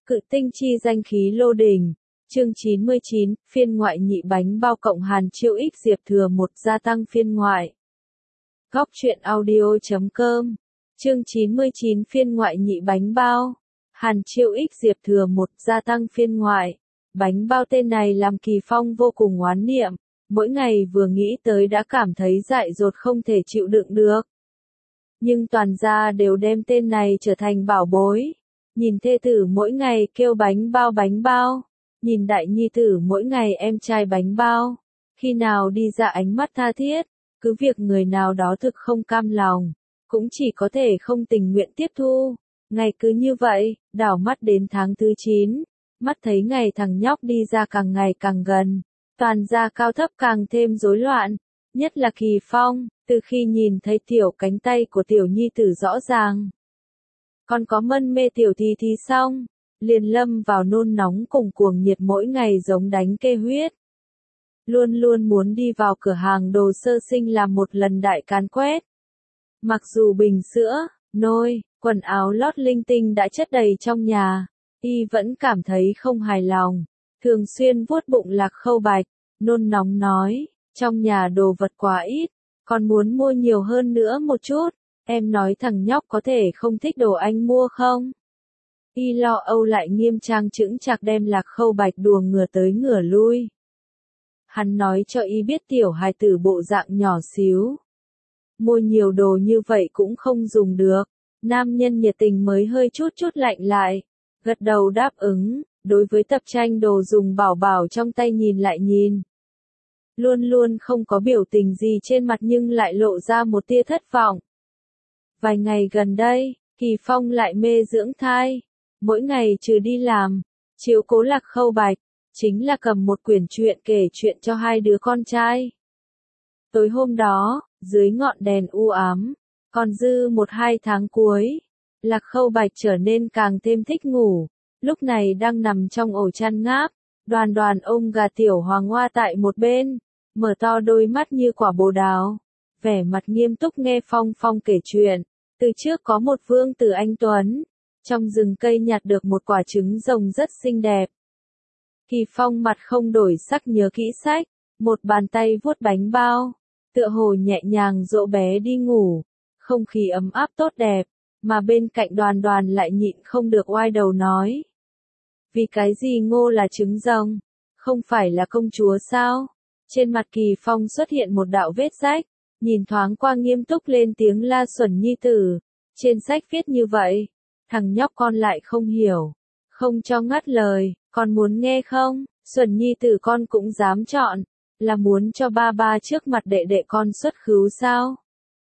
Cự tinh chi danh khí lô đình. Chương 99, phiên ngoại nhị bánh bao cộng Hàn Chiêu X Diệp Thừa 1 gia tăng phiên ngoại. Góc truyện audio.com. Chương 99 phiên ngoại nhị bánh bao. Hàn Chiêu X Diệp Thừa 1 gia tăng phiên ngoại. Bánh bao tên này làm Kỳ Phong vô cùng oán niệm, mỗi ngày vừa nghĩ tới đã cảm thấy dại dột không thể chịu đựng được. Nhưng toàn gia đều đem tên này trở thành bảo bối. Nhìn thê tử mỗi ngày kêu bánh bao, nhìn đại nhi tử mỗi ngày em trai bánh bao, khi nào đi ra ánh mắt tha thiết, cứ việc người nào đó thực không cam lòng, cũng chỉ có thể không tình nguyện tiếp thu. Ngày cứ như vậy, đảo mắt đến tháng thứ 9, mắt thấy ngày thằng nhóc đi ra càng ngày càng gần, toàn gia cao thấp càng thêm rối loạn, nhất là Kỳ Phong, từ khi nhìn thấy tiểu cánh tay của tiểu nhi tử rõ ràng. Còn có mân mê tiểu thì xong, liền lâm vào nôn nóng cùng cuồng nhiệt mỗi ngày giống đánh kê huyết. Luôn luôn muốn đi vào cửa hàng đồ sơ sinh làm một lần đại càn quét. Mặc dù bình sữa, nôi, quần áo lót linh tinh đã chất đầy trong nhà, y vẫn cảm thấy không hài lòng, thường xuyên vuốt bụng Lạc Khâu Bạch, nôn nóng nói, trong nhà đồ vật quá ít, còn muốn mua nhiều hơn nữa một chút. Em nói thằng nhóc có thể không thích đồ anh mua không? Y lo âu lại nghiêm trang chững chạc đem Lạc Khâu Bạch đùa ngửa tới ngửa lui. Hắn nói cho y biết tiểu hài tử bộ dạng nhỏ xíu. Mua nhiều đồ như vậy cũng không dùng được. Nam nhân nhiệt tình mới hơi chút lạnh lại. Gật đầu đáp ứng, đối với tập tranh đồ dùng bảo trong tay nhìn lại nhìn. Luôn luôn không có biểu tình gì trên mặt nhưng lại lộ ra một tia thất vọng. Vài ngày gần đây, Kỳ Phong lại mê dưỡng thai. Mỗi ngày trừ đi làm, chiếu cố Lạc Khâu Bạch, chính là cầm một quyển truyện kể chuyện cho hai đứa con trai. Tối hôm đó, dưới ngọn đèn u ám, còn dư 1-2 tháng cuối, Lạc Khâu Bạch trở nên càng thêm thích ngủ. Lúc này đang nằm trong ổ chăn ngáp, Đoàn ôm gà tiểu hoàng hoa tại một bên, mở to đôi mắt như quả bồ đào, vẻ mặt nghiêm túc nghe Phong kể chuyện. Từ trước có một vương tử anh tuấn, trong rừng cây nhặt được một quả trứng rồng rất xinh đẹp. Kỳ Phong mặt không đổi sắc nhớ kỹ sách, một bàn tay vuốt bánh bao, tựa hồ nhẹ nhàng dỗ bé đi ngủ, không khí ấm áp tốt đẹp, mà bên cạnh Đoàn lại nhịn không được oai đầu nói. Vì cái gì Ngô là trứng rồng, không phải là công chúa sao? Trên mặt Kỳ Phong xuất hiện một đạo vết rách, nhìn thoáng qua nghiêm túc lên tiếng la Xuẩn nhi tử, trên sách viết như vậy, thằng nhóc con lại không hiểu, không cho ngắt lời, con muốn nghe không? Xuẩn nhi tử con cũng dám chọn, là muốn cho ba trước mặt đệ đệ con xuất khứu sao?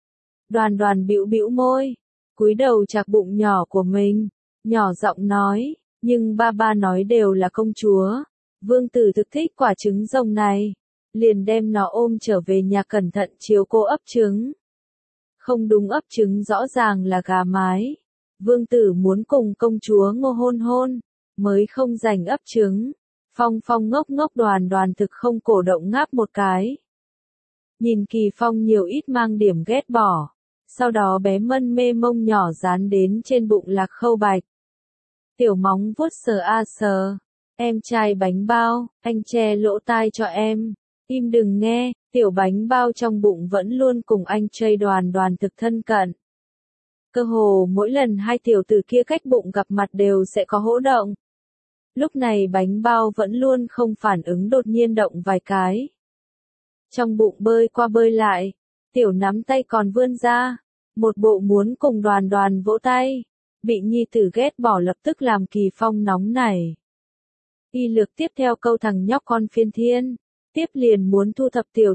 Đoàn bĩu môi, cúi đầu chạc bụng nhỏ của mình, nhỏ giọng nói, nhưng ba nói đều là công chúa, vương tử thực thích quả trứng rồng này. Liền đem nó ôm trở về nhà cẩn thận chiếu cô ấp trứng. Không đúng, ấp trứng rõ ràng là gà mái. Vương tử muốn cùng công chúa Ngô hôn, mới không giành ấp trứng. Phong ngốc Đoàn thực không cổ động ngáp một cái. Nhìn Kỳ Phong nhiều ít mang điểm ghét bỏ. Sau đó bé mân mê mông nhỏ dán đến trên bụng Lạc Khâu Bạch. Tiểu móng vuốt sờ. Em trai bánh bao, anh che lỗ tai cho em. Im đừng nghe, tiểu bánh bao trong bụng vẫn luôn cùng anh trai Đoàn thực thân cận. Cơ hồ mỗi lần hai tiểu tử kia cách bụng gặp mặt đều sẽ có hỗ động. Lúc này bánh bao vẫn luôn không phản ứng, đột nhiên động vài cái. Trong bụng bơi qua bơi lại, tiểu nắm tay còn vươn ra, một bộ muốn cùng Đoàn vỗ tay. Bị nhi tử ghét bỏ lập tức làm Kỳ Phong nóng nảy. Y lược tiếp theo câu thằng nhóc con phiên thiên. Tiếp liền muốn thu thập tiểu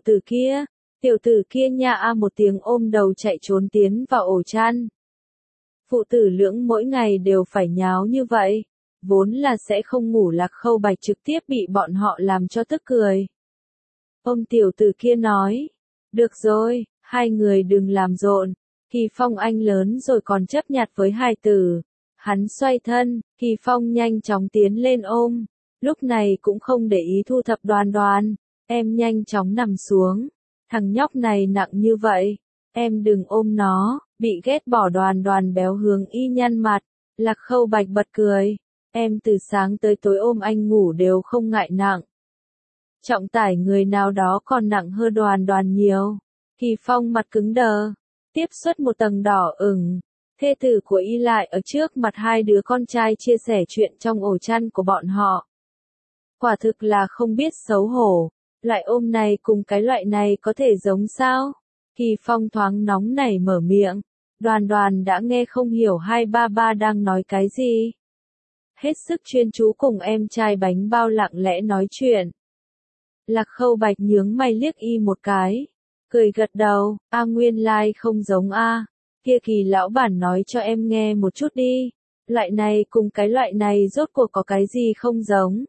tử kia nha một tiếng ôm đầu chạy trốn tiến vào ổ chăn. Phụ tử lưỡng mỗi ngày đều phải nháo như vậy, vốn là sẽ không ngủ. Lạc Khâu Bạch trực tiếp bị bọn họ làm cho tức cười. Ôm tiểu tử kia nói, được rồi, hai người đừng làm rộn, Kỳ Phong anh lớn rồi còn chấp nhặt với hài tử. Hắn xoay thân, Kỳ Phong nhanh chóng tiến lên ôm, lúc này cũng không để ý thu thập Đoàn. Em nhanh chóng nằm xuống, thằng nhóc này nặng như vậy, em đừng ôm nó. Bị ghét bỏ Đoàn béo hướng y nhăn mặt, Lạc Khâu Bạch bật cười, Em từ sáng tới tối ôm anh ngủ đều không ngại nặng. Trọng tải người nào đó còn nặng hơn Đoàn Đoàn nhiều. Kỳ Phong mặt cứng đờ, tiếp xuất một tầng đỏ ửng. Thê tử của Y lại ở trước mặt hai đứa con trai chia sẻ chuyện trong ổ chăn của bọn họ. Quả thực là không biết xấu hổ. Loại ôm này cùng cái loại này có thể giống sao? Kỳ Phong thoáng nóng nảy mở miệng. Đoàn Đoàn đã nghe không hiểu hai ba ba đang nói cái gì. Hết sức chuyên chú cùng em trai bánh bao lặng lẽ nói chuyện. Lạc Khâu Bạch nhướng mày liếc Y một cái. Cười gật đầu, nguyên lai không giống a. Kia Kỳ lão bản nói cho em nghe một chút đi. Loại này cùng cái loại này rốt cuộc có cái gì không giống.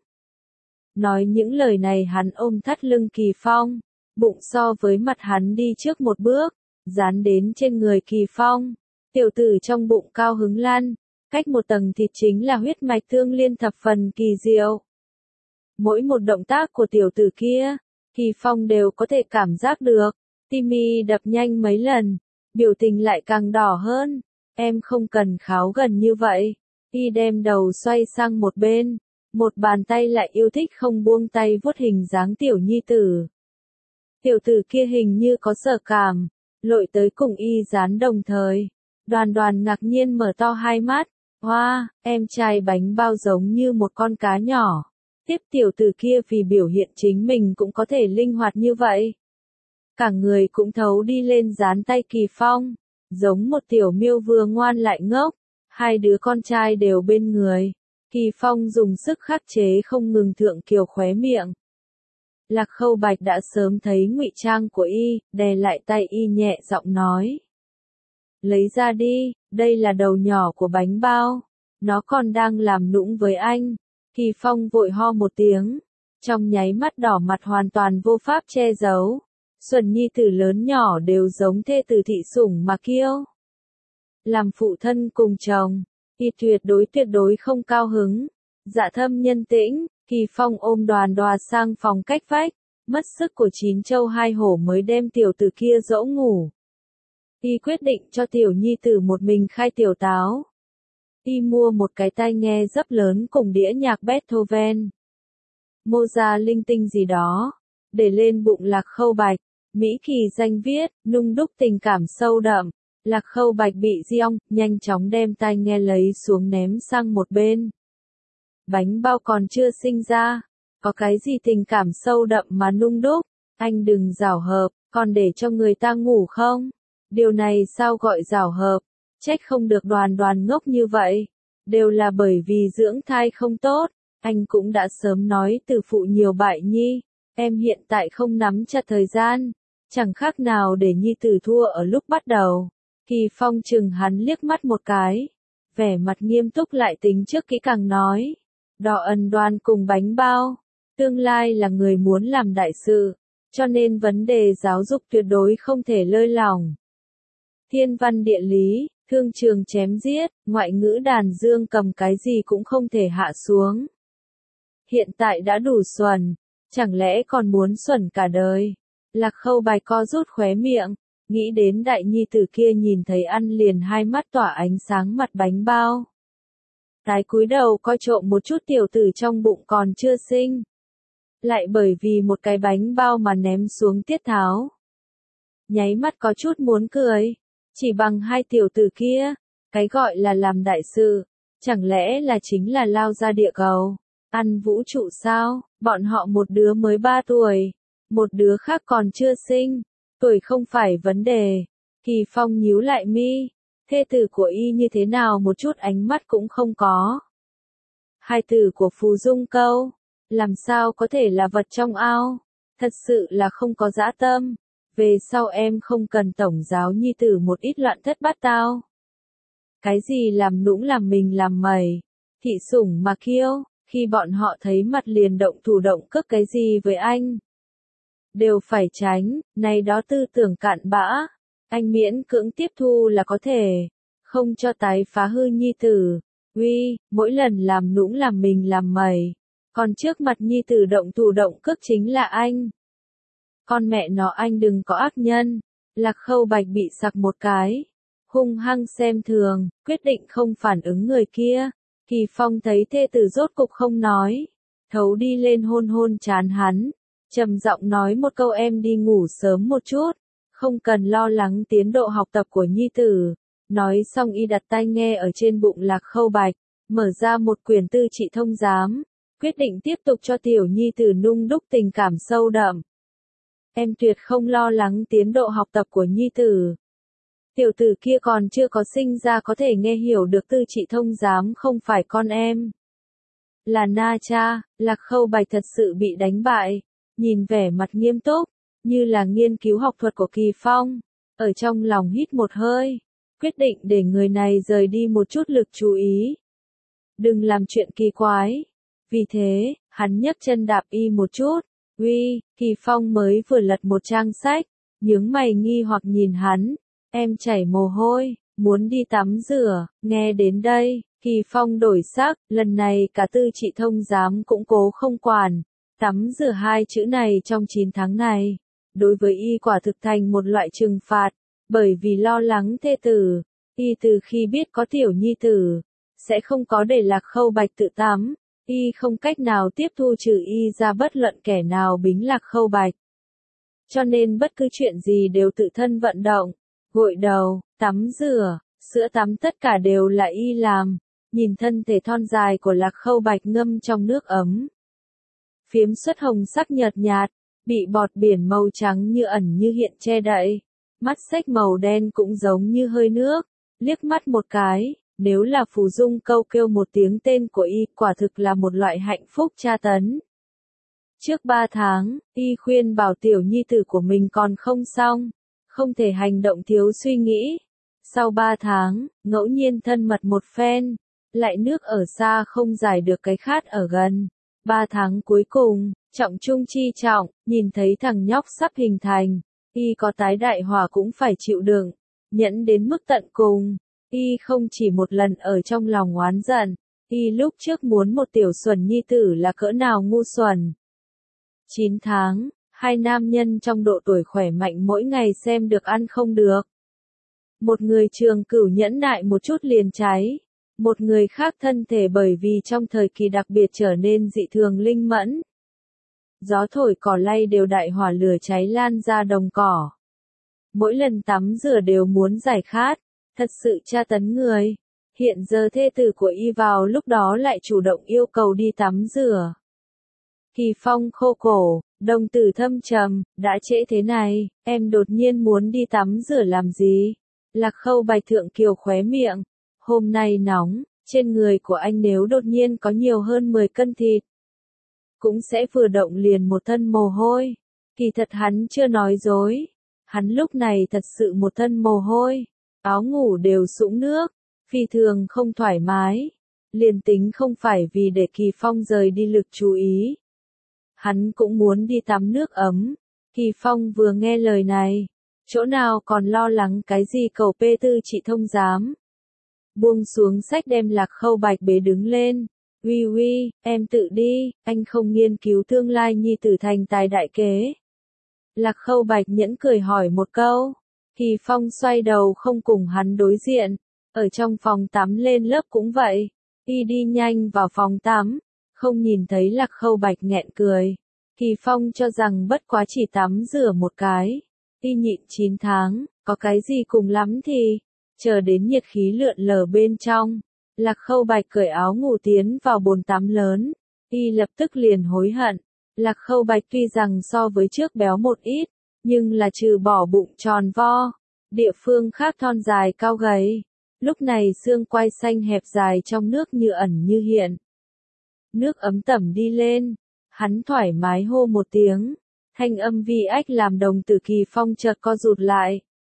Nói những lời này hắn ôm thắt lưng Kỳ Phong. Bụng so với mặt hắn đi trước một bước. Dán đến trên người Kỳ Phong. Tiểu tử trong bụng cao hứng lăn. Cách một tầng thịt chính là huyết mạch tương liên thập phần kỳ diệu. Mỗi một động tác của tiểu tử kia, Kỳ Phong đều có thể cảm giác được. Tim Y đập nhanh mấy lần, biểu tình lại càng đỏ hơn. Em không cần kháo gần như vậy. Y đem đầu xoay sang một bên, một bàn tay lại yêu thích không buông tay vuốt hình dáng tiểu nhi tử. Tiểu tử kia hình như có sợ cảm, lội tới cùng Y dán đồng thời. Đoàn Đoàn ngạc nhiên mở to hai mắt. Hoa, em trai bánh bao giống như một con cá nhỏ. Tiếp tiểu tử kia vì biểu hiện chính mình cũng có thể linh hoạt như vậy. Cả người cũng thấu đi lên dán tay Kỳ Phong, giống một tiểu miêu vừa ngoan lại ngốc. Hai đứa con trai đều bên người. Kỳ Phong dùng sức khắc chế không ngừng thượng kiều khóe miệng. Lạc Khâu Bạch đã sớm thấy ngụy trang của Y, đè lại tay Y nhẹ giọng nói. Lấy ra đi, đây là đầu nhỏ của bánh bao. Nó còn đang làm nũng với anh. Kỳ Phong vội ho một tiếng. Trong nháy mắt đỏ mặt hoàn toàn vô pháp che giấu. Xuân nhi tử lớn nhỏ đều giống thê tử thị sủng mà kiêu. Làm phụ thân cùng chồng, Y tuyệt đối không cao hứng. Dạ thâm nhân tĩnh, Kỳ Phong ôm Đoàn Đoàn sang phòng cách vách. Mất sức của chín châu hai hổ mới đem tiểu tử kia dỗ ngủ. Y quyết định cho tiểu nhi tử một mình khai tiểu táo. Y mua một cái tai nghe rất lớn cùng đĩa nhạc Beethoven. Mozart linh tinh gì đó. Để lên bụng Lạc Khâu Bạch. Mỹ kỳ danh viết, nung đúc tình cảm sâu đậm. Lạc Khâu Bạch bị giong, nhanh chóng đem tai nghe lấy xuống ném sang một bên. Bánh bao còn chưa sinh ra. Có cái gì tình cảm sâu đậm mà nung đúc. Anh đừng giảo hợp, còn để cho người ta ngủ không? Điều này sao gọi giảo hợp? Trách không được Đoàn Đoàn ngốc như vậy. Đều là bởi vì dưỡng thai không tốt. Anh cũng đã sớm nói từ phụ nhiều bại nhi. Em hiện tại không nắm chặt thời gian. Chẳng khác nào để nhi tử thua ở lúc bắt đầu. Kỳ Phong chừng hắn liếc mắt một cái. Vẻ mặt nghiêm túc lại tính trước kỹ càng nói. Đỏ ẩn Đoàn cùng bánh bao. Tương lai là người muốn làm đại sự. Cho nên vấn đề giáo dục tuyệt đối không thể lơi lỏng. Thiên văn địa lý, thương trường chém giết, ngoại ngữ đàn dương cầm cái gì cũng không thể hạ xuống. Hiện tại đã đủ xuẩn, chẳng lẽ còn muốn xuẩn cả đời? Lạc Khâu Bạch co rút khóe miệng, nghĩ đến đại nhi tử kia nhìn thấy ăn liền hai mắt tỏa ánh sáng mặt bánh bao. Tái cúi đầu coi trộm một chút tiểu tử trong bụng còn chưa sinh. Lại bởi vì một cái bánh bao mà ném xuống tiết tháo. Nháy mắt có chút muốn cười. Chỉ bằng hai tiểu tử kia, cái gọi là làm đại sự, chẳng lẽ là chính là lao ra địa cầu, ăn vũ trụ sao? Bọn họ một đứa mới 3 tuổi, một đứa khác còn chưa sinh, tuổi không phải vấn đề. Kỳ Phong nhíu lại mi, thê tử của Y như thế nào một chút ánh mắt cũng không có. Hai tử của Phù Dung Câu, làm sao có thể là vật trong ao, thật sự là không có dã tâm. Về sau em không cần tổng giáo nhi tử một ít loạn thất bát tao. Cái gì làm nũng làm mình làm mày, thị sủng mà kiêu, khi bọn họ thấy mặt liền động thủ động cướp cái gì với anh. Đều phải tránh, này đó tư tưởng cạn bã, anh miễn cưỡng tiếp thu là có thể, không cho tái phá hư nhi tử. Uy, mỗi lần làm nũng làm mình làm mày, còn trước mặt nhi tử động thủ động cướp chính là anh. Con mẹ nó anh đừng có ác nhân. Lạc Khâu Bạch bị sặc một cái. Hung hăng xem thường, quyết định không phản ứng người kia. Kỳ Phong thấy thê tử rốt cục không nói, thấu đi lên hôn hôn trán hắn, trầm giọng nói một câu em đi ngủ sớm một chút, không cần lo lắng tiến độ học tập của nhi tử. Nói xong y đặt tai nghe ở trên bụng Lạc Khâu Bạch, mở ra một quyển tư trị thông giám, quyết định tiếp tục cho tiểu nhi tử nung đúc tình cảm sâu đậm. Em tuyệt không lo lắng tiến độ học tập của nhi tử. Tiểu tử kia còn chưa có sinh ra có thể nghe hiểu được tư trị thông giám không phải con em. Là Na Cha, Lạc Khâu Bạch thật sự bị đánh bại, nhìn vẻ mặt nghiêm túc, như là nghiên cứu học thuật của Kỳ Phong, ở trong lòng hít một hơi, quyết định để người này rời đi một chút lực chú ý. Đừng làm chuyện kỳ quái. Vì thế, hắn nhấc chân đạp y một chút. Uy, Kỳ Phong mới vừa lật một trang sách, nhướng mày nghi hoặc nhìn hắn. Em chảy mồ hôi, muốn đi tắm rửa. Nghe đến đây, Kỳ Phong đổi sắc, lần này cả tư trị thông giám cũng cố không quản. Tắm rửa hai chữ này trong 9 tháng này, đối với y quả thực thành một loại trừng phạt, bởi vì lo lắng thê tử, y từ khi biết có tiểu nhi tử, sẽ không có để Lạc Khâu Bạch tự tắm, y không cách nào tiếp thu trừ y ra bất luận kẻ nào bính Lạc Khâu Bạch. Cho nên bất cứ chuyện gì đều tự thân vận động, gội đầu, tắm rửa, sữa tắm tất cả đều là y làm, nhìn thân thể thon dài của Lạc Khâu Bạch ngâm trong nước ấm. Phiếm xuất hồng sắc nhợt nhạt, bị bọt biển màu trắng như ẩn như hiện che đậy, mắt xếch màu đen cũng giống như hơi nước, liếc mắt một cái, nếu là Phù Dung câu kêu một tiếng tên của y, quả thực là một loại hạnh phúc tra tấn. Trước 3 tháng, y khuyên bảo tiểu nhi tử của mình còn không xong, không thể hành động thiếu suy nghĩ. Sau 3 tháng, ngẫu nhiên thân mật một phen, lại nước ở xa không giải được cái khát ở gần. 3 tháng cuối cùng, trọng trung chi trọng, nhìn thấy thằng nhóc sắp hình thành, y có tái đại hỏa cũng phải chịu đựng, nhẫn đến mức tận cùng. Y không chỉ một lần ở trong lòng oán giận, y lúc trước muốn một tiểu xuẩn nhi tử là cỡ nào ngu xuẩn. 9 tháng, hai nam nhân trong độ tuổi khỏe mạnh mỗi ngày xem được ăn không được. Một người trường cửu nhẫn nại một chút liền cháy, một người khác thân thể bởi vì trong thời kỳ đặc biệt trở nên dị thường linh mẫn. Gió thổi cỏ lay đều đại hỏa lửa cháy lan ra đồng cỏ. Mỗi lần tắm rửa đều muốn giải khát, thật sự tra tấn người. Hiện giờ thê tử của y vào lúc đó lại chủ động yêu cầu đi tắm rửa. Kỳ Phong khô cổ, đồng tử thâm trầm, đã trễ thế này, em đột nhiên muốn đi tắm rửa làm gì? Lạc Khâu Bạch thượng kiều khóe miệng, hôm nay nóng, trên người của anh nếu đột nhiên có nhiều hơn 10 cân thịt, cũng sẽ vừa động liền một thân mồ hôi. Kỳ thật hắn chưa nói dối, hắn lúc này thật sự một thân mồ hôi, áo ngủ đều sũng nước, phi thường không thoải mái. Liền tính không phải vì để Kỳ Phong rời đi lực chú ý, hắn cũng muốn đi tắm nước ấm. Kỳ Phong vừa nghe lời này, chỗ nào còn lo lắng cái gì cầu P tư trị thông giám. Buông xuống sách đem Lạc Khâu Bạch bế đứng lên. Uy uy, em tự đi, anh không nghiên cứu tương lai nhi tử thành tài đại kế. Lạc Khâu Bạch nhẫn cười hỏi một câu. Kỳ Phong xoay đầu không cùng hắn đối diện. Ở trong phòng tắm lên lớp cũng vậy. Y đi nhanh vào phòng tắm, không nhìn thấy Lạc Khâu Bạch nghẹn cười. Kỳ Phong cho rằng bất quá chỉ tắm rửa một cái. Y nhịn 9 tháng, có cái gì cùng lắm thì, chờ đến nhiệt khí lượn lờ bên trong. Lạc Khâu Bạch cởi áo ngủ tiến vào bồn tắm lớn. Y lập tức liền hối hận. Lạc Khâu Bạch tuy rằng so với trước béo một ít, nhưng là trừ bỏ bụng tròn vo, địa phương khác thon dài cao gầy. Lúc này xương quai xanh hẹp dài trong nước như ẩn như hiện. Nước ấm tẩm đi lên, hắn thoải mái hô một tiếng, thanh âm vi ách làm đồng tử Kỳ Phong chợt co rụt lại.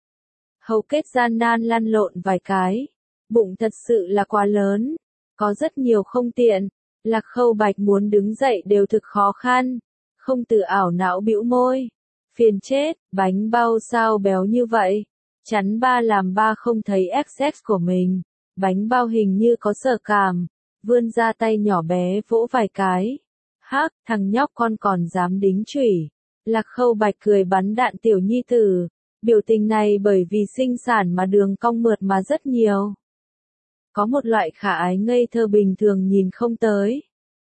Hầu kết gian nan lăn lộn vài cái, bụng thật sự là quá lớn, có rất nhiều không tiện. Lạc Khâu Bạch muốn đứng dậy đều thực khó khăn, không tự ảo não bĩu môi. Phiền chết, bánh bao sao béo như vậy? Chắn ba làm ba không thấy XX của mình. Bánh bao hình như có sợ cảm, vươn ra tay nhỏ bé vỗ vài cái. Hắc, thằng nhóc con còn dám đính chủy. Lạc Khâu Bạch cười bắn đạn tiểu nhi tử. Biểu tình này bởi vì sinh sản mà đường cong mượt mà rất nhiều. có một loại khả ái ngây thơ bình thường nhìn không tới.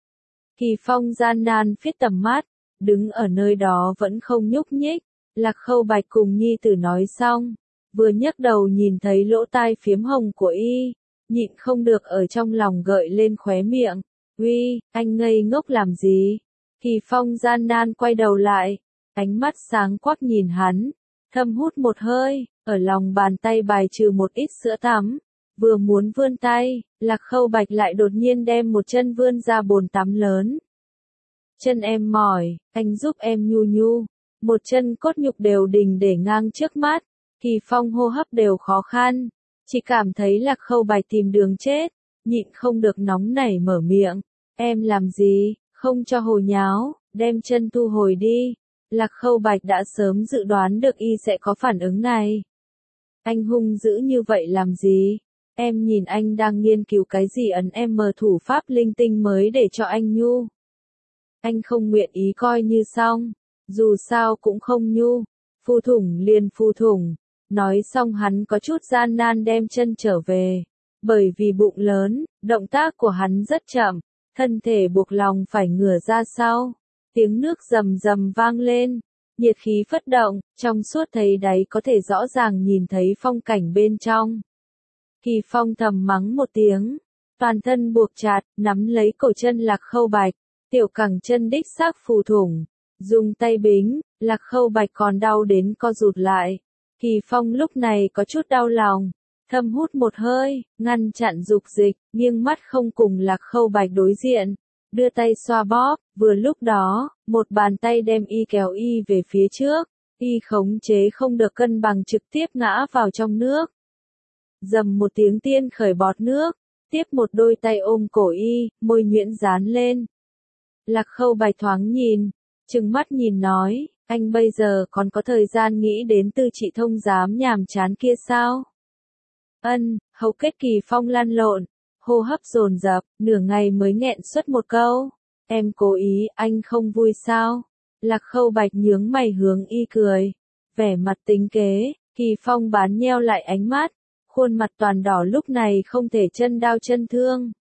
Kỳ Phong gian nan phiết tầm mắt, đứng ở nơi đó vẫn không nhúc nhích. Lạc Khâu Bạch cùng nhi tử nói xong, vừa nhấc đầu nhìn thấy lỗ tai phiếm hồng của y, nhịn không được ở trong lòng gợi lên khóe miệng. Uy, anh ngây ngốc làm gì? Kỳ Phong gian nan quay đầu lại, ánh mắt sáng quắc nhìn hắn, thâm hút một hơi, ở lòng bàn tay bài trừ một ít sữa tắm. Vừa muốn vươn tay, Lạc Khâu Bạch lại đột nhiên đem một chân vươn ra bồn tắm lớn. Chân em mỏi, anh giúp em nhu nhu. Một chân cốt nhục đều đình để ngang trước mắt, Kỳ Phong hô hấp đều khó khăn, chỉ cảm thấy Lạc Khâu Bạch tìm đường chết, nhịn không được nóng nảy mở miệng. Em làm gì, không cho hồ nháo, đem chân thu hồi đi. Lạc Khâu Bạch đã sớm dự đoán được y sẽ có phản ứng này. Anh hung dữ như vậy làm gì? Em nhìn anh đang nghiên cứu cái gì ấn em mờ thủ pháp linh tinh mới để cho anh nhu. Anh không nguyện ý coi như xong, dù sao cũng không nhu, phu thủng liền phu thủng. Nói xong hắn có chút gian nan đem chân trở về, bởi vì bụng lớn, động tác của hắn rất chậm, thân thể buộc lòng phải ngửa ra sau. Tiếng nước rầm rầm vang lên, nhiệt khí phất động, trong suốt thấy đáy có thể rõ ràng nhìn thấy phong cảnh bên trong. Kỳ Phong thầm mắng một tiếng, toàn thân buộc chặt, nắm lấy cổ chân Lạc Khâu Bạch, tiểu cẳng chân đích xác phù thủng, dùng tay bính, Lạc Khâu Bạch còn đau đến co rụt lại. Kỳ Phong lúc này có chút đau lòng, thâm hút một hơi, ngăn chặn dục dịch, nghiêng mắt không cùng Lạc Khâu Bạch đối diện, đưa tay xoa bóp, vừa lúc đó, một bàn tay đem y kéo y về phía trước, y khống chế không được cân bằng trực tiếp ngã vào trong nước. Dầm một tiếng tiên khởi bọt nước, tiếp một đôi tay ôm cổ y, môi nhuyễn dán lên. Lạc Khâu Bạch thoáng nhìn, trừng mắt nhìn nói, anh bây giờ còn có thời gian nghĩ đến Tư Trị Thông dám nhàm chán kia sao? Hầu kết Kỳ Phong lăn lộn, hô hấp dồn dập, nửa ngày mới nghẹn xuất một câu. Em cố ý, anh không vui sao? Lạc Khâu Bạch nhướng mày hướng y cười, vẻ mặt tính kế. Kỳ Phong bán nheo lại ánh mắt, khuôn mặt toàn đỏ lúc này không thể chân đau chân thương.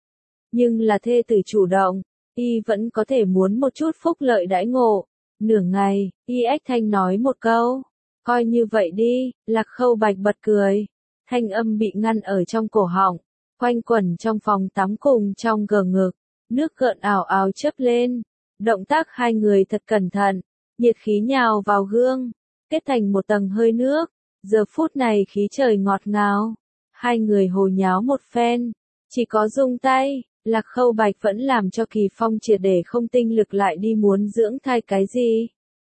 Nhưng là thê tử chủ động, y vẫn có thể muốn một chút phúc lợi đãi ngộ. Nửa ngày, y ếch thanh nói một câu, coi như vậy đi. Lạc Khâu Bạch bật cười, thanh âm bị ngăn ở trong cổ họng, quanh quẩn trong phòng tắm cùng trong gờ ngực, nước gợn ảo ảo chớp lên. Động tác hai người thật cẩn thận, nhiệt khí nhào vào gương, kết thành một tầng hơi nước. Giờ phút này khí trời ngọt ngào, hai người hồ nháo một phen, chỉ có rung tay, Lạc Khâu Bạch vẫn làm cho Kỳ Phong triệt để không tinh lực lại đi muốn dưỡng thai cái gì.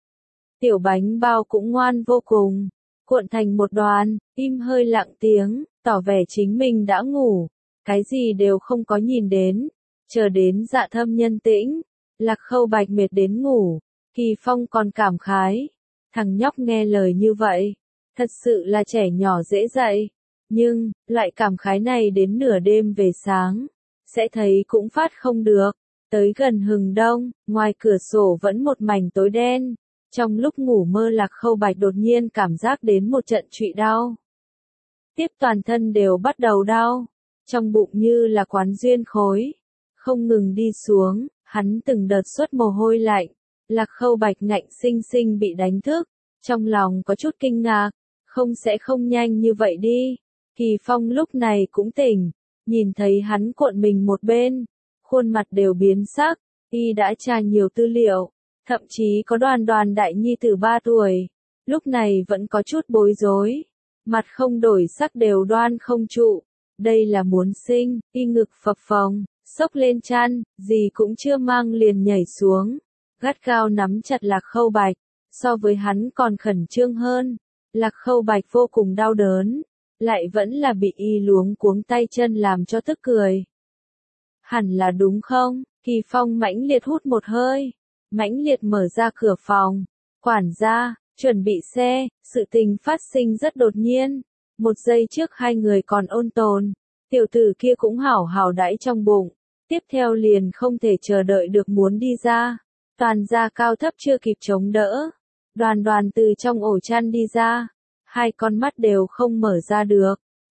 Tiểu bánh bao cũng ngoan vô cùng, cuộn thành một đoàn, im hơi lặng tiếng, tỏ vẻ chính mình đã ngủ, cái gì đều không có nhìn đến, chờ đến Dạ Thâm nhân tĩnh, Lạc Khâu Bạch mệt đến ngủ, Kỳ Phong còn cảm khái, thằng nhóc nghe lời như vậy, thật sự là trẻ nhỏ dễ dạy, nhưng, loại cảm khái này đến nửa đêm về sáng, sẽ thấy cũng phát không được. Tới gần hừng đông, ngoài cửa sổ vẫn một mảnh tối đen, trong lúc ngủ mơ Lạc Khâu Bạch đột nhiên cảm giác đến một trận trụy đau. Tiếp toàn thân đều bắt đầu đau, trong bụng như là quán duyên khối, không ngừng đi xuống, hắn từng đợt xuất mồ hôi lạnh, Lạc Khâu Bạch ngạnh sinh sinh bị đánh thức, trong lòng có chút kinh ngạc, sẽ không nhanh như vậy đi. Kỳ Phong lúc này cũng tỉnh, nhìn thấy hắn cuộn mình một bên, khuôn mặt đều biến sắc, y đã tra nhiều tư liệu, thậm chí có Đoàn đại nhi tử 3 tuổi, lúc này vẫn có chút bối rối, mặt không đổi sắc đều đoan không trụ, đây là muốn sinh, y ngực phập phồng, xốc lên chăn, gì cũng chưa mang liền nhảy xuống, gắt gao nắm chặt Lạc Khâu Bạch, so với hắn còn khẩn trương hơn. Lạc Khâu Bạch vô cùng đau đớn, lại vẫn là bị y luống cuống tay chân làm cho tức cười. Hẳn là đúng không? Kỳ Phong mãnh liệt hút một hơi, mãnh liệt mở ra cửa phòng, quản gia, chuẩn bị xe, sự tình phát sinh rất đột nhiên. Một giây trước hai người còn ôn tồn, tiểu tử kia cũng hảo hảo đãi trong bụng, tiếp theo liền không thể chờ đợi được muốn đi ra. Toàn gia cao thấp chưa kịp chống đỡ, Đoàn từ trong ổ chăn đi ra, hai con mắt đều không mở ra được,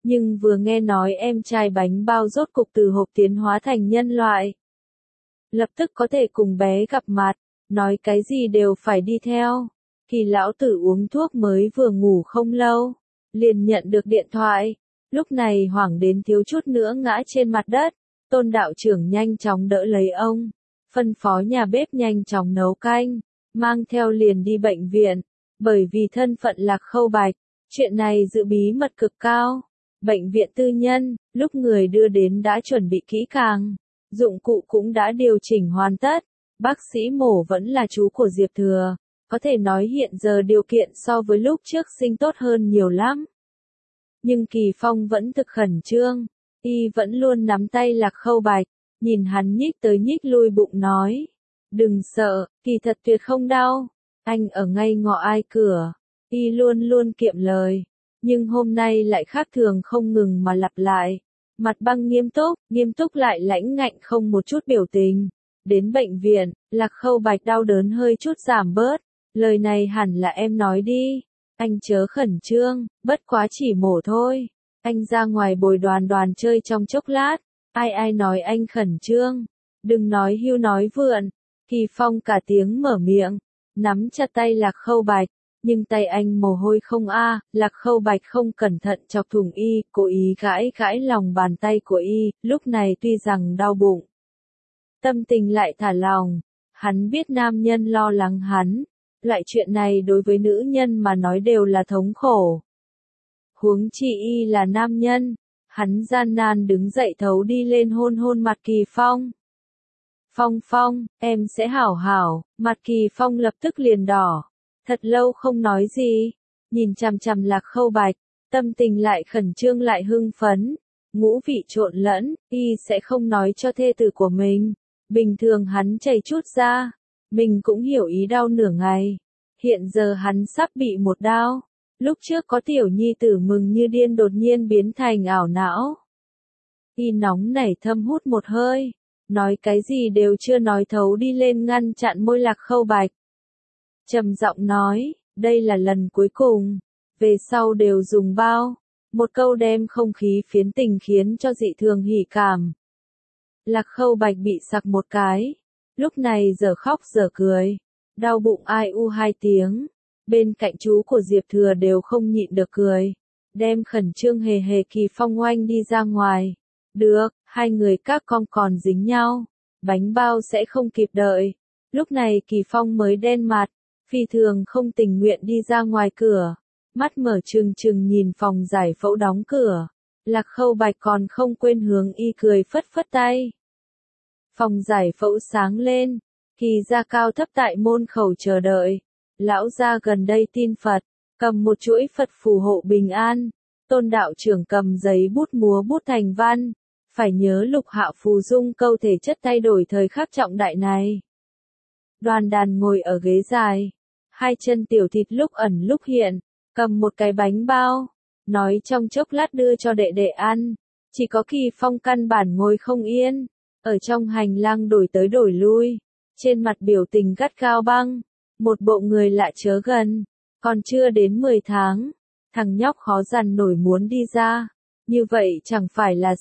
Nhưng vừa nghe nói em trai bánh bao rốt cục từ hộp tiến hóa thành nhân loại. Lập tức có thể cùng bé gặp mặt, nói cái gì đều phải đi theo. Thì lão tử uống thuốc mới vừa ngủ không lâu, liền nhận được điện thoại. Lúc này hoảng đến thiếu chút nữa ngã trên mặt đất. Tôn đạo trưởng nhanh chóng đỡ lấy ông, phân phó nhà bếp nhanh chóng nấu canh, mang theo liền đi bệnh viện. Bởi vì thân phận Lạc Khâu Bạch, chuyện này giữ bí mật cực cao. Bệnh viện tư nhân, lúc người đưa đến đã chuẩn bị kỹ càng, dụng cụ cũng đã điều chỉnh hoàn tất. Bác sĩ mổ vẫn là chú của Diệp Thừa, có thể nói hiện giờ điều kiện so với lúc trước sinh tốt hơn nhiều lắm. Nhưng Kỳ Phong vẫn thực khẩn trương, y vẫn luôn nắm tay Lạc Khâu Bạch, nhìn hắn nhích tới nhích lui bụng nói. Đừng sợ, kỳ thật tuyệt không đau, anh ở ngay ngõ ai cửa, y luôn luôn kiệm lời. Nhưng hôm nay lại khác thường không ngừng mà lặp lại. Mặt băng nghiêm túc lại lãnh ngạnh không một chút biểu tình. Đến bệnh viện, Lạc Khâu Bạch đau đớn hơi chút giảm bớt. Lời này hẳn là em nói đi. Anh chớ khẩn trương, bất quá chỉ mổ thôi. Anh ra ngoài bồi đoàn chơi trong chốc lát. Ai nói anh khẩn trương. Đừng nói hưu nói vượn. Kỳ Phong cả tiếng mở miệng, nắm chặt tay Lạc Khâu Bạch. Nhưng tay anh mồ hôi không a. Lạc Khâu Bạch không cẩn thận chọc thủng y, cố ý gãi lòng bàn tay của y, lúc này tuy rằng đau bụng. Tâm tình lại thả lòng, hắn biết nam nhân lo lắng hắn, loại chuyện này đối với nữ nhân mà nói đều là thống khổ. Huống chi y là nam nhân, hắn gian nan đứng dậy thấu đi lên hôn mặt Kỳ Phong. Phong, em sẽ hảo hảo, mặt Kỳ Phong lập tức liền đỏ. Thật lâu không nói gì, nhìn chằm chằm Lạc Khâu Bạch, tâm tình lại khẩn trương lại hưng phấn, ngũ vị trộn lẫn, y sẽ không nói cho thê tử của mình. Bình thường hắn chảy chút ra, mình cũng hiểu ý đau nửa ngày. Hiện giờ hắn sắp bị một đau, lúc trước có tiểu nhi tử mừng như điên đột nhiên biến thành ảo não. Y nóng nảy thâm hút một hơi, nói cái gì đều chưa nói thấu đi lên ngăn chặn môi Lạc Khâu Bạch. Trầm giọng nói, đây là lần cuối cùng, về sau đều dùng bao. Một câu đem không khí phiến tình khiến cho dị thường hỉ cảm. Lạc Khâu Bạch bị sặc một cái, lúc này giờ khóc giờ cười, đau bụng ai u hai tiếng. Bên cạnh chú của Diệp Thừa đều không nhịn được cười, đem khẩn trương hề Kỳ Phong oanh đi ra ngoài. Được, hai người các con còn dính nhau, bánh bao sẽ không kịp đợi. Lúc này Kỳ Phong mới đen mặt, phi thường không tình nguyện đi ra ngoài cửa, mắt mở trừng nhìn phòng giải phẫu đóng cửa. Lạc Khâu Bạch còn không quên hướng y cười phất tay. Phòng giải phẫu sáng lên, Kỳ gia cao thấp tại môn khẩu chờ đợi. Lão gia gần đây tin Phật, cầm một chuỗi Phật phù hộ bình an. Tôn đạo trưởng cầm giấy bút múa bút thành văn, phải nhớ lục hạ phù dung câu thể chất thay đổi thời khắc trọng đại này. Đoàn đàn ngồi ở ghế dài, hai chân tiểu thịt lúc ẩn lúc hiện, cầm một cái bánh bao, nói trong chốc lát đưa cho đệ đệ ăn. Chỉ có Kỳ Phong căn bản ngồi không yên, ở trong hành lang đổi tới đổi lui, trên mặt biểu tình gắt gao băng, một bộ người lạ chớ gần, còn chưa đến 10 tháng, thằng nhóc khó dằn nổi muốn đi ra, như vậy chẳng phải là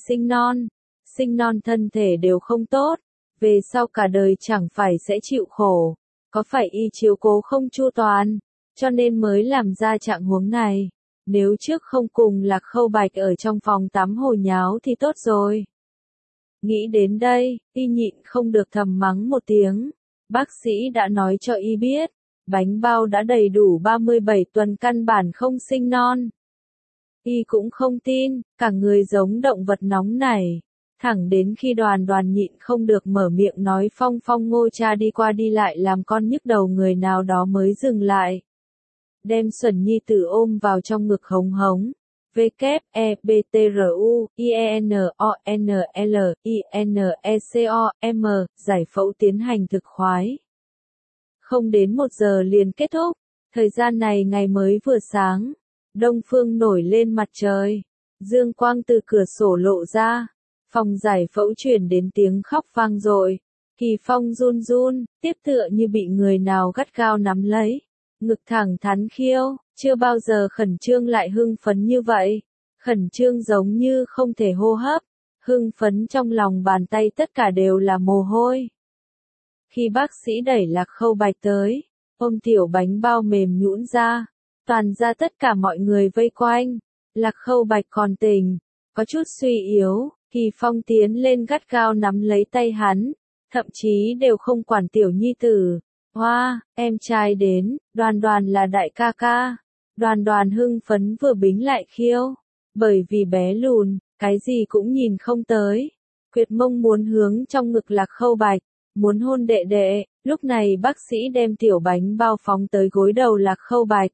sinh non thân thể đều không tốt, về sau cả đời chẳng phải sẽ chịu khổ, có phải y chiếu cố không chu toàn, cho nên mới làm ra trạng huống này. Nếu trước không cùng Lạc Khâu Bạch ở trong phòng tắm hồ nháo thì tốt rồi. Nghĩ đến đây, y nhịn không được thầm mắng một tiếng. Bác sĩ đã nói cho y biết, bánh bao đã đầy đủ 37 tuần căn bản không sinh non. Y cũng không tin, cả người giống động vật nóng nảy. Thẳng đến khi đoàn nhịn không được mở miệng nói Phong Ngô cha đi qua đi lại làm con nhức đầu người nào đó mới dừng lại. Đem Xuân Nhi tử ôm vào trong ngực hống. WEBTRUINONLINECOM, giải phẫu tiến hành thực khoái. Không đến 1 giờ liền kết thúc, thời gian này ngày mới vừa sáng, đông phương nổi lên mặt trời, dương quang từ cửa sổ lộ ra, phòng giải phẫu truyền đến tiếng khóc vang dội. Kỳ Phong run, tiếp tựa như bị người nào gắt gao nắm lấy, ngực thẳng thắn khiêu, chưa bao giờ khẩn trương lại hưng phấn như vậy. khẩn trương giống như không thể hô hấp, hưng phấn trong lòng bàn tay tất cả đều là mồ hôi. Khi bác sĩ đẩy Lạc Khâu Bạch tới, ôm tiểu bánh bao mềm nhũn ra, toàn ra tất cả mọi người vây quanh, Lạc Khâu Bạch còn tỉnh, có chút suy yếu, Kỳ Phong tiến lên gắt gao nắm lấy tay hắn, thậm chí đều không quản tiểu nhi tử. Hoa, em trai đến, Đoàn Đoàn là đại ca ca. Đoàn Đoàn hưng phấn vừa bính lại khiêu, bởi vì bé lùn, cái gì cũng nhìn không tới. Quyệt mông muốn hướng trong ngực Lạc Khâu Bạch, muốn hôn đệ đệ, lúc này bác sĩ đem tiểu bánh bao phóng tới gối đầu Lạc Khâu Bạch.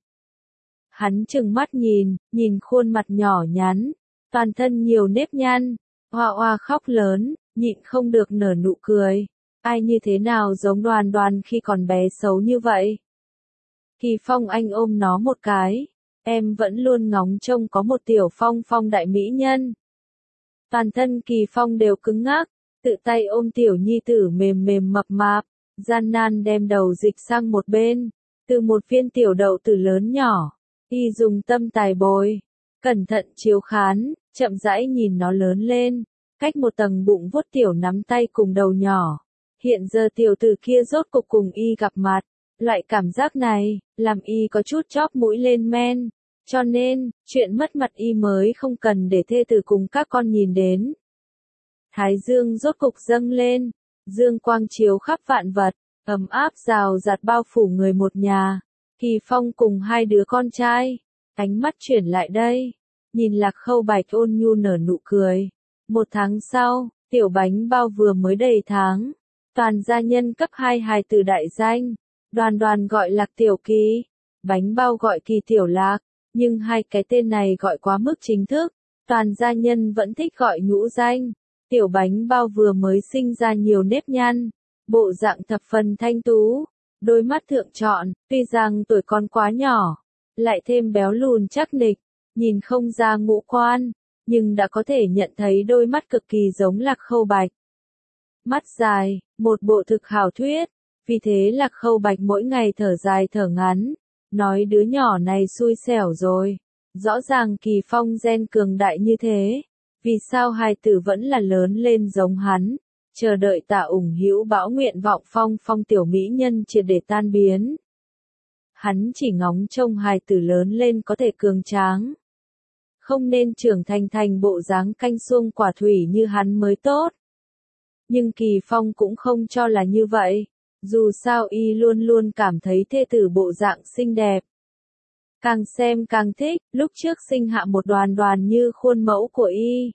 Hắn trừng mắt nhìn khuôn mặt nhỏ nhắn, toàn thân nhiều nếp nhăn, hoa hoa khóc lớn, nhịn không được nở nụ cười. Ai như thế nào giống Đoàn Đoàn khi còn bé xấu như vậy? Kỳ Phong anh ôm nó một cái, em vẫn luôn ngóng trông có một tiểu phong phong đại mỹ nhân. Toàn thân Kỳ Phong đều cứng ngắc, tự tay ôm tiểu nhi tử mềm mềm mập mạp, gian nan đem đầu dịch sang một bên, từ một viên tiểu đậu tử lớn nhỏ, y dùng tâm tài bồi, cẩn thận chiếu khán, chậm rãi nhìn nó lớn lên, cách một tầng bụng vuốt tiểu nắm tay cùng đầu nhỏ. Hiện giờ tiểu tử kia rốt cục cùng y gặp mặt, loại cảm giác này, làm y có chút chóp mũi lên men, cho nên, chuyện mất mặt y mới không cần để thê tử cùng các con nhìn đến. Thái dương rốt cục dâng lên, dương quang chiếu khắp vạn vật, ấm áp rào rạt bao phủ người một nhà. Kỳ Phong cùng hai đứa con trai, ánh mắt chuyển lại đây, nhìn Lạc Khâu Bạch ôn nhu nở nụ cười. 1 tháng sau, tiểu bánh bao vừa mới đầy tháng, toàn gia nhân cấp 2 hài tử đại danh, Đoàn Đoàn gọi Lạc Tiểu Kỳ, bánh bao gọi Kỳ Tiểu Lạc, nhưng hai cái tên này gọi quá mức chính thức, toàn gia nhân vẫn thích gọi nhũ danh. Tiểu bánh bao vừa mới sinh ra nhiều nếp nhăn, bộ dạng thập phần thanh tú, đôi mắt thượng trọn, tuy rằng tuổi con quá nhỏ, lại thêm béo lùn chắc nịch, nhìn không ra ngũ quan, nhưng đã có thể nhận thấy đôi mắt cực kỳ giống Lạc Khâu Bạch. Mắt dài, một bộ thực hảo thuyết, vì thế Lạc Khâu Bạch mỗi ngày thở dài thở ngắn, nói đứa nhỏ này xui xẻo rồi, rõ ràng Kỳ Phong gen cường đại như thế, vì sao hài tử vẫn là lớn lên giống hắn, chờ đợi Tạ Ủng Hữu bão nguyện vọng phong phong tiểu mỹ nhân triệt để tan biến. Hắn chỉ ngóng trông hài tử lớn lên có thể cường tráng, không nên trưởng thành bộ dáng canh xuông quả thủy như hắn mới tốt. Nhưng Kỳ Phong cũng không cho là như vậy, dù sao y luôn luôn cảm thấy thê tử bộ dạng xinh đẹp. Càng xem càng thích, lúc trước sinh hạ một Đoàn Đoàn như khuôn mẫu của y.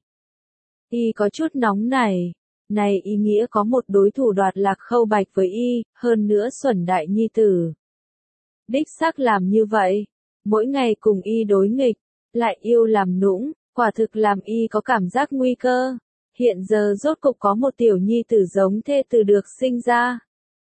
Y có chút nóng này ý nghĩa có một đối thủ đoạt Lạc Khâu Bạch với y, hơn nữa xuẩn đại nhi tử. Đích xác làm như vậy, mỗi ngày cùng y đối nghịch, lại yêu làm nũng, quả thực làm y có cảm giác nguy cơ. Hiện giờ rốt cục có một tiểu nhi tử giống thê tử được sinh ra.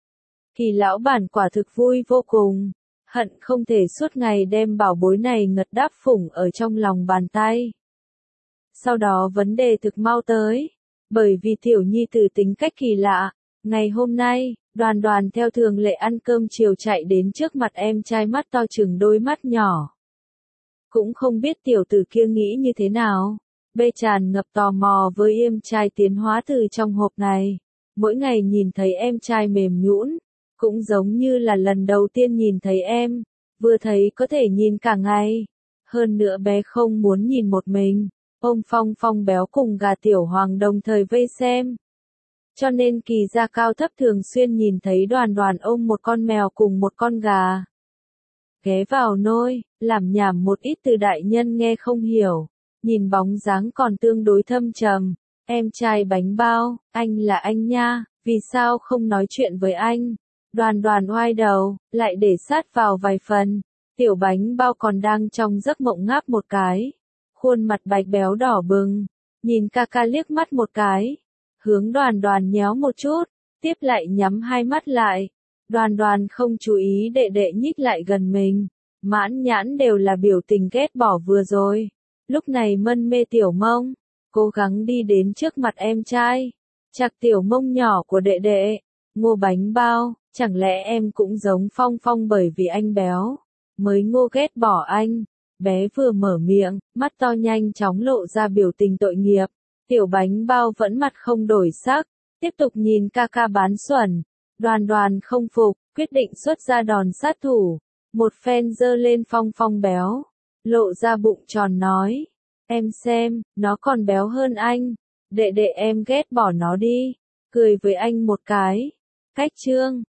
Kỳ lão bản quả thực vui vô cùng, hận không thể suốt ngày đem bảo bối này ngật đáp phủng ở trong lòng bàn tay. Sau đó vấn đề thực mau tới, bởi vì tiểu nhi tử tính cách kỳ lạ, ngày hôm nay, Đoàn Đoàn theo thường lệ ăn cơm chiều chạy đến trước mặt em trai mắt to chừng đôi mắt nhỏ. Cũng không biết tiểu tử kia nghĩ như thế nào, bê tràn ngập tò mò với em trai tiến hóa từ trong hộp này, mỗi ngày nhìn thấy em trai mềm nhũn, cũng giống như là lần đầu tiên nhìn thấy em, vừa thấy có thể nhìn cả ngày, hơn nữa bé không muốn nhìn một mình. Ôm Phong Phong béo cùng gà tiểu hoàng đồng thời vây xem. Cho nên Kỳ gia cao thấp thường xuyên nhìn thấy Đoàn Đoàn ôm một con mèo cùng một con gà. Ghé vào nôi, làm nhảm một ít từ đại nhân nghe không hiểu, nhìn bóng dáng còn tương đối thâm trầm. Em trai bánh bao, anh là anh nha, vì sao không nói chuyện với anh? Đoàn Đoàn oai đầu, lại để sát vào vài phần. Tiểu bánh bao còn đang trong giấc mộng ngáp một cái. Khuôn mặt bạch béo đỏ bừng, nhìn ca ca liếc mắt một cái, hướng Đoàn Đoàn nhéo một chút, tiếp lại nhắm hai mắt lại. Đoàn Đoàn không chú ý đệ đệ nhích lại gần mình, mãn nhãn đều là biểu tình ghét bỏ vừa rồi. Lúc này mân mê tiểu mông, cố gắng đi đến trước mặt em trai, chặt tiểu mông nhỏ của đệ đệ. Ngô bánh bao, chẳng lẽ em cũng giống Phong Phong bởi vì anh béo, mới Ngô ghét bỏ anh? Bé vừa mở miệng, mắt to nhanh chóng lộ ra biểu tình tội nghiệp. Tiểu bánh bao vẫn mặt không đổi sắc, tiếp tục nhìn ca ca bán xuẩn. Đoàn Đoàn không phục, quyết định xuất ra đòn sát thủ. Một phen giơ lên Phong Phong béo, lộ ra bụng tròn nói. Em xem, nó còn béo hơn anh. Đệ đệ em ghét bỏ nó đi. Cười với anh một cái. Cách chương